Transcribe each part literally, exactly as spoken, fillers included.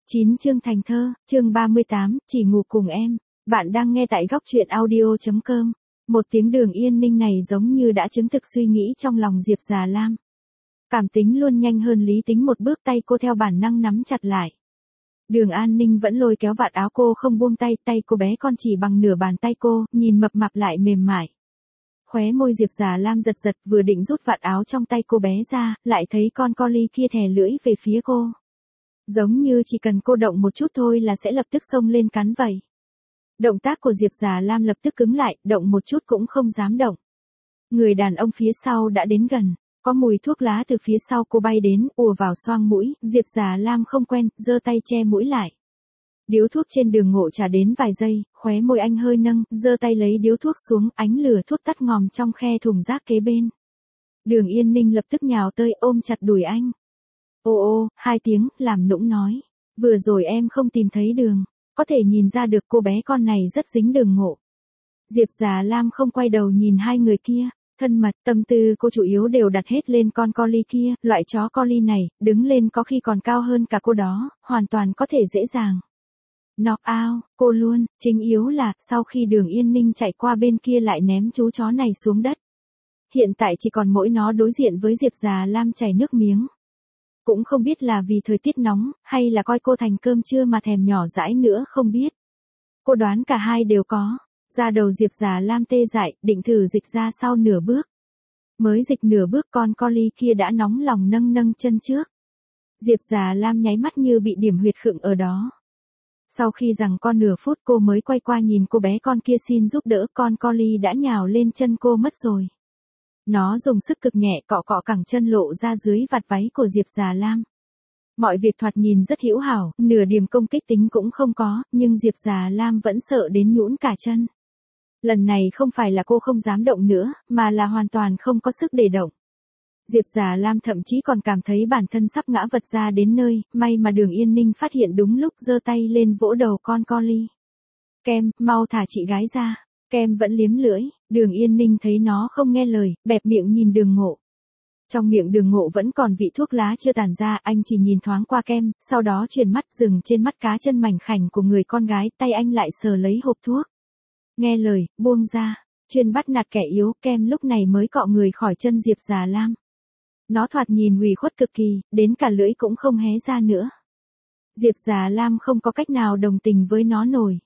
Chín chương thành thơ, chương ba mươi tám, chỉ ngủ cùng em. Bạn đang nghe tại góc truyện audio.com. Một tiếng Đường Yên Ninh này giống như đã chứng thực suy nghĩ trong lòng Diệp Già Lam. Cảm tính luôn nhanh hơn lý tính một bước, tay cô theo bản năng nắm chặt lại. Đường An Ninh vẫn lôi kéo vạt áo cô không buông tay, tay cô bé con chỉ bằng nửa bàn tay cô, nhìn mập mạp lại mềm mại. Khóe môi Diệp Già Lam giật giật, vừa định rút vạt áo trong tay cô bé ra, lại thấy con collie kia thè lưỡi về phía cô. Giống như chỉ cần cô động một chút thôi là sẽ lập tức xông lên cắn vậy. Động tác của Diệp Già Lam lập tức cứng lại, động một chút cũng không dám động. Người đàn ông phía sau đã đến gần, có mùi thuốc lá từ phía sau cô bay đến, ùa vào xoang mũi, Diệp Già Lam không quen, giơ tay che mũi lại. Điếu thuốc trên Đường Ngộ trả đến vài giây, khóe môi anh hơi nâng, giơ tay lấy điếu thuốc xuống, ánh lửa thuốc tắt ngòm trong khe thùng rác kế bên. Đường Yên Ninh lập tức nhào tới ôm chặt đùi anh. Ô ô, hai tiếng, làm nũng nói. Vừa rồi em không tìm thấy đường, có thể nhìn ra được cô bé con này rất dính Đường Ngộ. Diệp Già Lam không quay đầu nhìn hai người kia, thân mật, tâm tư cô chủ yếu đều đặt hết lên con collie kia, loại chó collie này, đứng lên có khi còn cao hơn cả cô đó, hoàn toàn có thể dễ dàng. Knock out, cô luôn, chính yếu là, sau khi Đường Yên Ninh chạy qua bên kia lại ném chú chó này xuống đất. Hiện tại chỉ còn mỗi nó đối diện với Diệp Già Lam chảy nước miếng. Cũng không biết là vì thời tiết nóng, hay là coi cô thành cơm trưa mà thèm nhỏ dãi nữa không biết. Cô đoán cả hai đều có. Da đầu Diệp Già Lam tê dại, định thử dịch ra sau nửa bước. Mới dịch nửa bước con collie kia đã nóng lòng nâng nâng chân trước. Diệp Già Lam nháy mắt như bị điểm huyệt khựng ở đó. Sau khi rằng con nửa phút cô mới quay qua nhìn cô bé con kia xin giúp đỡ, con collie đã nhào lên chân cô mất rồi. Nó dùng sức cực nhẹ cọ cọ cẳng chân lộ ra dưới vạt váy của Diệp Già Lam. Mọi việc thoạt nhìn rất hữu hảo, nửa điểm công kích tính cũng không có, nhưng Diệp Già Lam vẫn sợ đến nhũn cả chân. Lần này không phải là cô không dám động nữa, mà là hoàn toàn không có sức để động. Diệp Già Lam thậm chí còn cảm thấy bản thân sắp ngã vật ra đến nơi, may mà Đường Yên Ninh phát hiện đúng lúc, giơ tay lên vỗ đầu con collie. Kem, mau thả chị gái ra. Kem vẫn liếm lưỡi, Đường Yên Ninh thấy nó không nghe lời, bẹp miệng nhìn Đường Ngộ. Trong miệng Đường Ngộ vẫn còn vị thuốc lá chưa tàn ra, anh chỉ nhìn thoáng qua Kem, sau đó chuyển mắt dừng trên mắt cá chân mảnh khảnh của người con gái, tay anh lại sờ lấy hộp thuốc. Nghe lời, buông ra, chuyên bắt nạt kẻ yếu, Kem lúc này mới cọ người khỏi chân Diệp Già Lam. Nó thoạt nhìn ủy khuất cực kỳ, đến cả lưỡi cũng không hé ra nữa. Diệp Già Lam không có cách nào đồng tình với nó nổi.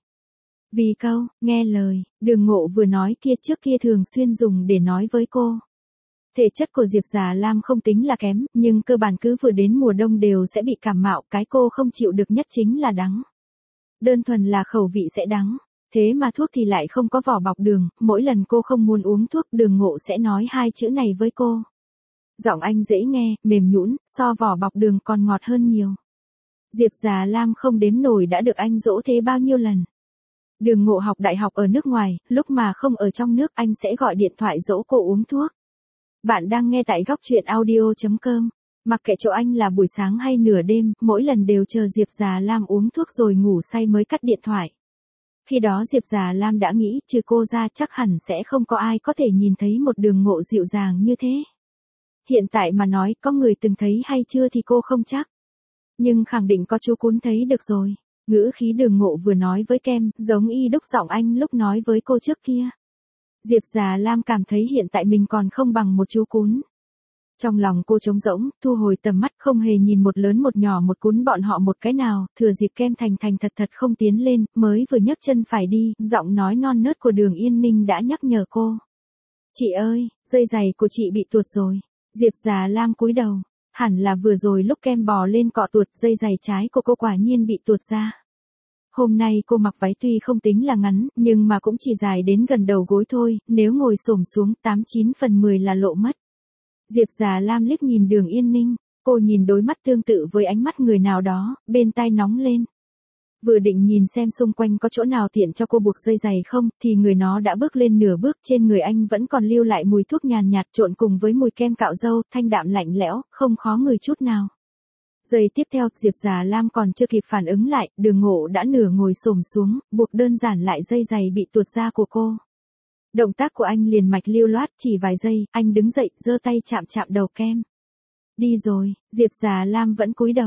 Vì câu, nghe lời, Đường Ngộ vừa nói kia trước kia thường xuyên dùng để nói với cô. Thể chất của Diệp Già Lam không tính là kém, nhưng cơ bản cứ vừa đến mùa đông đều sẽ bị cảm mạo, cái cô không chịu được nhất chính là đắng. Đơn thuần là khẩu vị sẽ đắng, thế mà thuốc thì lại không có vỏ bọc đường, mỗi lần cô không muốn uống thuốc, Đường Ngộ sẽ nói hai chữ này với cô. Giọng anh dễ nghe, mềm nhũn, so vỏ bọc đường còn ngọt hơn nhiều. Diệp Già Lam không đếm nổi đã được anh dỗ thế bao nhiêu lần. Đường Ngộ học đại học ở nước ngoài, lúc mà không ở trong nước anh sẽ gọi điện thoại dỗ cô uống thuốc. Bạn đang nghe tại góc truyện audio.com. Mặc kệ chỗ anh là buổi sáng hay nửa đêm, mỗi lần đều chờ Diệp Già Lam uống thuốc rồi ngủ say mới cắt điện thoại. Khi đó Diệp Già Lam đã nghĩ, trừ cô ra chắc hẳn sẽ không có ai có thể nhìn thấy một Đường Ngộ dịu dàng như thế. Hiện tại mà nói có người từng thấy hay chưa thì cô không chắc. Nhưng khẳng định có chú Cún thấy được rồi. Ngữ khí Đường Ngộ vừa nói với Kem, giống y đúc giọng anh lúc nói với cô trước kia. Diệp Già Lam cảm thấy hiện tại mình còn không bằng một chú Cún. Trong lòng cô trống rỗng, thu hồi tầm mắt không hề nhìn một lớn một nhỏ một Cún bọn họ một cái nào, thừa dịp Kem thành thành thật thật không tiến lên, mới vừa nhấc chân phải đi, giọng nói non nớt của Đường Yên Ninh đã nhắc nhở cô. Chị ơi, dây giày của chị bị tuột rồi. Diệp Già Lam cúi đầu. Hẳn là vừa rồi lúc Kem bò lên cọ tuột, dây giày trái của cô quả nhiên bị tuột ra. Hôm nay cô mặc váy tuy không tính là ngắn, nhưng mà cũng chỉ dài đến gần đầu gối thôi, nếu ngồi xổm xuống tám chín phần mười là lộ mất. Diệp Già Lam liếc nhìn Đường Yên Ninh, cô nhìn đôi mắt tương tự với ánh mắt người nào đó, bên tai nóng lên. Vừa định nhìn xem xung quanh có chỗ nào tiện cho cô buộc dây giày không, thì người nó đã bước lên nửa bước, trên người anh vẫn còn lưu lại mùi thuốc nhàn nhạt trộn cùng với mùi kem cạo râu, thanh đạm lạnh lẽo, không khó ngửi chút nào. Giây tiếp theo, Diệp Già Lam còn chưa kịp phản ứng lại, Đường Ngộ đã nửa ngồi xổm xuống, buộc đơn giản lại dây giày bị tuột ra của cô. Động tác của anh liền mạch lưu loát, chỉ vài giây, anh đứng dậy, giơ tay chạm chạm đầu Kem. Đi rồi, Diệp Già Lam vẫn cúi đầu.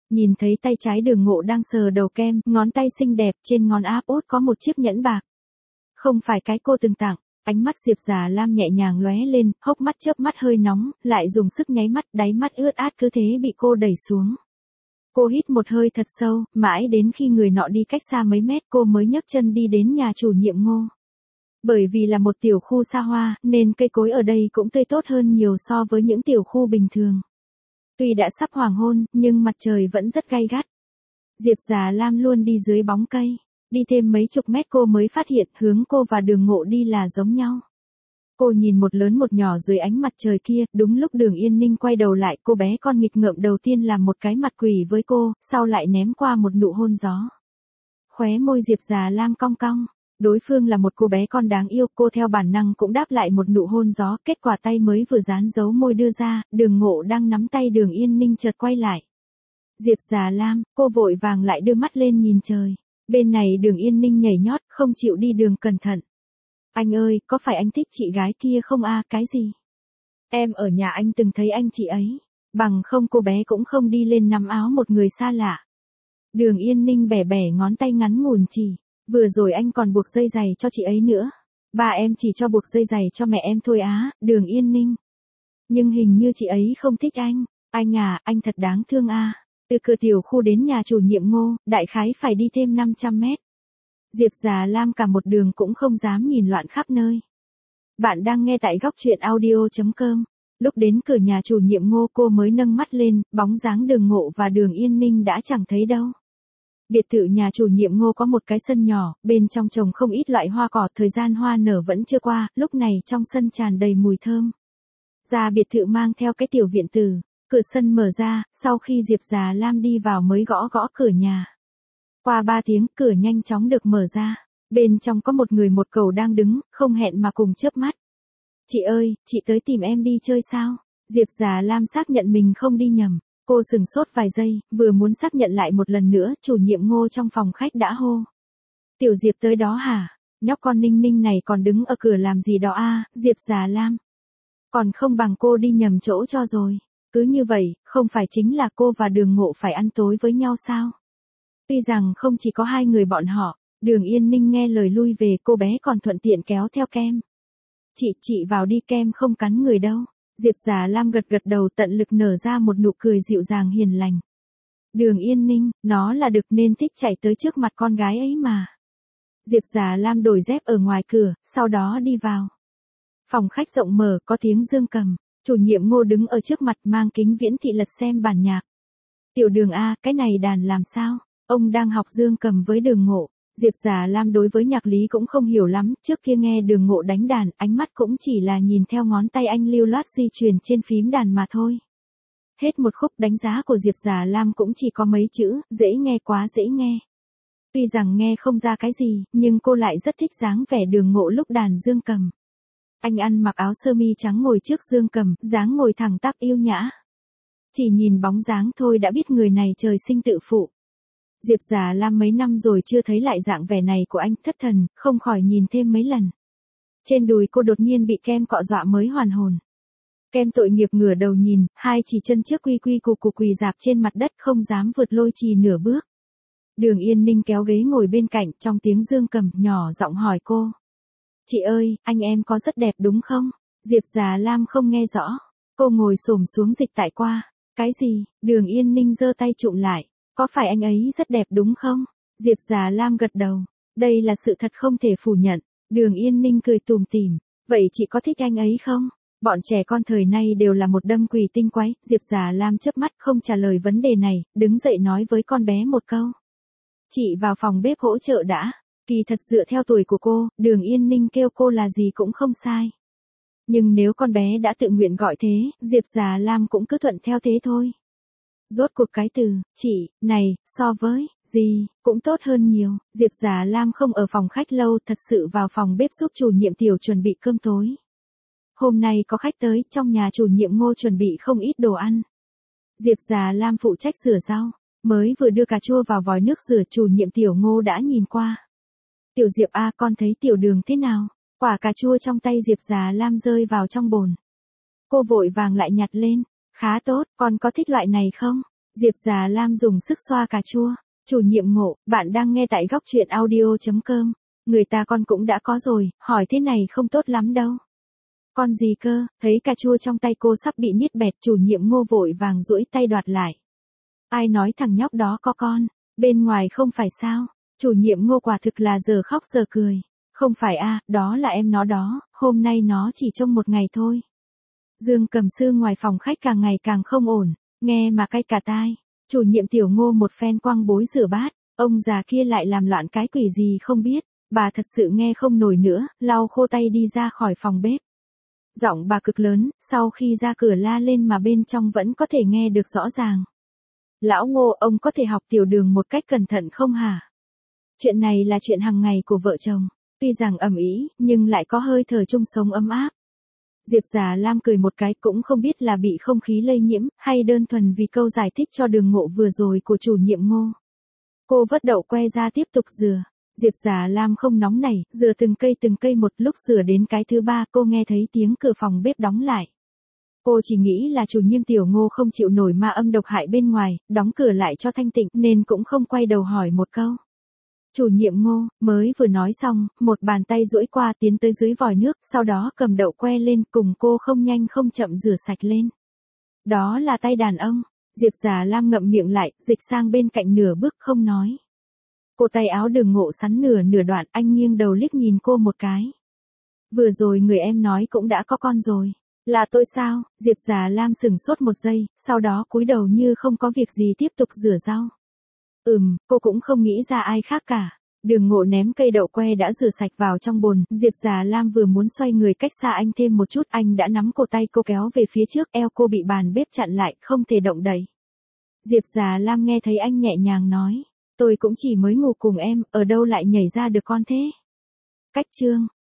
Nhìn thấy tay trái Đường Ngộ đang sờ đầu kem, ngón tay xinh đẹp trên ngón áp út có một chiếc nhẫn bạc. Không phải cái cô từng tặng, ánh mắt Diệp Già Lam nhẹ nhàng lóe lên, hốc mắt chớp mắt hơi nóng, lại dùng sức nháy mắt, đáy mắt ướt át cứ thế bị cô đẩy xuống. Cô hít một hơi thật sâu, mãi đến khi người nọ đi cách xa mấy mét cô mới nhấc chân đi đến nhà chủ nhiệm Ngô. Bởi vì là một tiểu khu xa hoa, nên cây cối ở đây cũng tươi tốt hơn nhiều so với những tiểu khu bình thường. Tuy đã sắp hoàng hôn, nhưng mặt trời vẫn rất gay gắt. Diệp Già Lam luôn đi dưới bóng cây. Đi thêm mấy chục mét cô mới phát hiện hướng cô và Đường Ngộ đi là giống nhau. Cô nhìn một lớn một nhỏ dưới ánh mặt trời kia, đúng lúc Đường Yên Ninh quay đầu lại, cô bé con nghịch ngợm đầu tiên làm một cái mặt quỷ với cô, sau lại ném qua một nụ hôn gió. Khóe môi Diệp Già Lam cong cong, đối phương là một cô bé con đáng yêu, cô theo bản năng cũng đáp lại một nụ hôn gió, kết quả tay mới vừa dán dấu môi đưa ra, Đường Ngộ đang nắm tay Đường Yên Ninh chợt quay lại. Diệp Già Lam, cô vội vàng lại đưa mắt lên nhìn trời. Bên này Đường Yên Ninh nhảy nhót, không chịu đi đường cẩn thận. Anh ơi, có phải anh thích chị gái kia không a? À, cái gì? Em ở nhà anh từng thấy anh chị ấy. Bằng không cô bé cũng không đi lên nắm áo một người xa lạ. Đường Yên Ninh bẻ bẻ ngón tay ngắn ngủn chỉ. Vừa rồi anh còn buộc dây giày cho chị ấy nữa. Ba em chỉ cho buộc dây giày cho mẹ em thôi á, Đường Yên Ninh. Nhưng hình như chị ấy không thích anh. Anh à, anh thật đáng thương a. À. Từ cửa tiểu khu đến nhà chủ nhiệm Ngô, đại khái phải đi thêm năm trăm mét. Diệp Già Lam cả một đường cũng không dám nhìn loạn khắp nơi. Bạn đang nghe tại góc truyện audio chấm com. Lúc đến cửa nhà chủ nhiệm Ngô cô mới nâng mắt lên, bóng dáng Đường Ngộ và Đường Yên Ninh đã chẳng thấy đâu. Biệt thự nhà chủ nhiệm Ngô có một cái sân nhỏ, bên trong trồng không ít loại hoa cỏ, thời gian hoa nở vẫn chưa qua, lúc này trong sân tràn đầy mùi thơm. Ra biệt thự mang theo cái tiểu viện tử. Cửa sân mở ra, sau khi Diệp Già Lam đi vào mới gõ gõ cửa nhà. Qua ba tiếng, cửa nhanh chóng được mở ra. Bên trong có một người một cẩu đang đứng, không hẹn mà cùng chớp mắt. Chị ơi, chị tới tìm em đi chơi sao? Diệp Già Lam xác nhận mình không đi nhầm. Cô sừng sốt vài giây, vừa muốn xác nhận lại một lần nữa, chủ nhiệm Ngô trong phòng khách đã hô. Tiểu Diệp tới đó hả? Nhóc con Ninh Ninh này còn đứng ở cửa làm gì đó a? À? Diệp Già Lam. Còn không bằng cô đi nhầm chỗ cho rồi. Cứ như vậy, không phải chính là cô và Đường Ngộ phải ăn tối với nhau sao? Tuy rằng không chỉ có hai người bọn họ, Đường Yên Ninh nghe lời lui về, cô bé còn thuận tiện kéo theo kem. Chị, chị vào đi, kem không cắn người đâu. Diệp Già Lam gật gật đầu, tận lực nở ra một nụ cười dịu dàng hiền lành. Đường Yên Ninh, nó là đực nên thích chạy tới trước mặt con gái ấy mà. Diệp Già Lam đổi dép ở ngoài cửa, sau đó đi vào. Phòng khách rộng mở, có tiếng dương cầm. Chủ nhiệm Ngô đứng ở trước mặt mang kính viễn thị lật xem bản nhạc. Tiểu Đường a, cái này đàn làm sao? Ông đang học dương cầm với Đường Ngộ. Diệp Già Lam đối với nhạc lý cũng không hiểu lắm, trước kia nghe Đường Ngộ đánh đàn, ánh mắt cũng chỉ là nhìn theo ngón tay anh lưu loát di chuyển trên phím đàn mà thôi. Hết một khúc đánh giá của Diệp Già Lam cũng chỉ có mấy chữ, dễ nghe quá dễ nghe. Tuy rằng nghe không ra cái gì, nhưng cô lại rất thích dáng vẻ Đường Ngộ lúc đàn dương cầm. Anh ăn mặc áo sơ mi trắng ngồi trước dương cầm, dáng ngồi thẳng tắp yêu nhã. Chỉ nhìn bóng dáng thôi đã biết người này trời sinh tự phụ. Diệp Già Lam mấy năm rồi chưa thấy lại dạng vẻ này của anh, thất thần, không khỏi nhìn thêm mấy lần. Trên đùi cô đột nhiên bị kem cọ dọa mới hoàn hồn. Kem tội nghiệp ngửa đầu nhìn, hai chỉ chân trước quy quy cục cục quỳ dạp trên mặt đất không dám vượt lôi trì nửa bước. Đường Yên Ninh kéo ghế ngồi bên cạnh, trong tiếng dương cầm, nhỏ giọng hỏi cô. Chị ơi, anh em có rất đẹp đúng không? Diệp Già Lam không nghe rõ. Cô ngồi xổm xuống dịch tại qua. Cái gì? Đường Yên Ninh giơ tay chụm lại. Có phải anh ấy rất đẹp đúng không? Diệp Già Lam gật đầu. Đây là sự thật không thể phủ nhận. Đường Yên Ninh cười tủm tỉm. Vậy chị có thích anh ấy không? Bọn trẻ con thời nay đều là một đâm quỷ tinh quái. Diệp Già Lam chớp mắt không trả lời vấn đề này, đứng dậy nói với con bé một câu. Chị vào phòng bếp hỗ trợ đã. Kỳ thật dựa theo tuổi của cô, Đường Yên Ninh kêu cô là gì cũng không sai. Nhưng nếu con bé đã tự nguyện gọi thế, Diệp Già Lam cũng cứ thuận theo thế thôi. Rốt cuộc cái từ, chị, này, so với, gì, cũng tốt hơn nhiều. Diệp Già Lam không ở phòng khách lâu, thật sự vào phòng bếp giúp chủ nhiệm Tiểu chuẩn bị cơm tối. Hôm nay có khách tới, trong nhà chủ nhiệm Ngô chuẩn bị không ít đồ ăn. Diệp Già Lam phụ trách rửa rau, mới vừa đưa cà chua vào vòi nước rửa, chủ nhiệm Tiểu Ngô đã nhìn qua. Tiểu Diệp a, con thấy Tiểu Đường thế nào? Quả cà chua trong tay Diệp Già Lam rơi vào trong bồn. Cô vội vàng lại nhặt lên. Khá tốt, con có thích loại này không? Diệp Già Lam dùng sức xoa cà chua. Chủ nhiệm Ngộ, bạn đang nghe tại góc truyện audio.com. Người ta con cũng đã có rồi, hỏi thế này không tốt lắm đâu. Con gì cơ, thấy cà chua trong tay cô sắp bị niết bẹt, chủ nhiệm Ngô vội vàng duỗi tay đoạt lại. Ai nói thằng nhóc đó có con, bên ngoài không phải sao? Chủ nhiệm Ngô quả thực là giờ khóc giờ cười. Không phải a, đó là em nó đó, hôm nay nó chỉ trông một ngày thôi. Dương Cầm Sư ngoài phòng khách càng ngày càng không ổn, nghe mà cay cả tai. Chủ nhiệm Tiểu Ngô một phen quăng bối rửa bát, ông già kia lại làm loạn cái quỷ gì không biết, bà thật sự nghe không nổi nữa, lau khô tay đi ra khỏi phòng bếp. Giọng bà cực lớn, sau khi ra cửa la lên mà bên trong vẫn có thể nghe được rõ ràng. Lão Ngô, ông có thể học Tiểu Đường một cách cẩn thận không hả? Chuyện này là chuyện hàng ngày của vợ chồng, tuy rằng ầm ĩ, nhưng lại có hơi thở chung sống ấm áp. Diệp Già Lam cười một cái, cũng không biết là bị không khí lây nhiễm, hay đơn thuần vì câu giải thích cho Đường Ngộ vừa rồi của chủ nhiệm Ngô. Cô vớt đậu que ra tiếp tục rửa. Diệp Già Lam không nóng nảy, rửa từng cây từng cây một, lúc rửa đến cái thứ ba cô nghe thấy tiếng cửa phòng bếp đóng lại. Cô chỉ nghĩ là chủ nhiệm Tiểu Ngô không chịu nổi ma âm độc hại bên ngoài, đóng cửa lại cho thanh tịnh nên cũng không quay đầu hỏi một câu. Chủ nhiệm Ngô, mới vừa nói xong, một bàn tay duỗi qua tiến tới dưới vòi nước, sau đó cầm đậu que lên cùng cô không nhanh không chậm rửa sạch lên. Đó là tay đàn ông. Diệp Già Lam ngậm miệng lại, dịch sang bên cạnh nửa bước không nói. Cô tay áo Đường Ngộ sắn nửa nửa đoạn, anh nghiêng đầu liếc nhìn cô một cái. Vừa rồi người em nói cũng đã có con rồi. Là tôi sao? Diệp Già Lam sửng sốt một giây, sau đó cúi đầu như không có việc gì tiếp tục rửa rau. Ừm, cô cũng không nghĩ ra ai khác cả. Đường Ngộ ném cây đậu que đã rửa sạch vào trong bồn, Diệp Già Lam vừa muốn xoay người cách xa anh thêm một chút, anh đã nắm cổ tay cô kéo về phía trước, eo cô bị bàn bếp chặn lại, không thể động đậy. Diệp Già Lam nghe thấy anh nhẹ nhàng nói, tôi cũng chỉ mới ngủ cùng em, ở đâu lại nhảy ra được con thế? Cách chương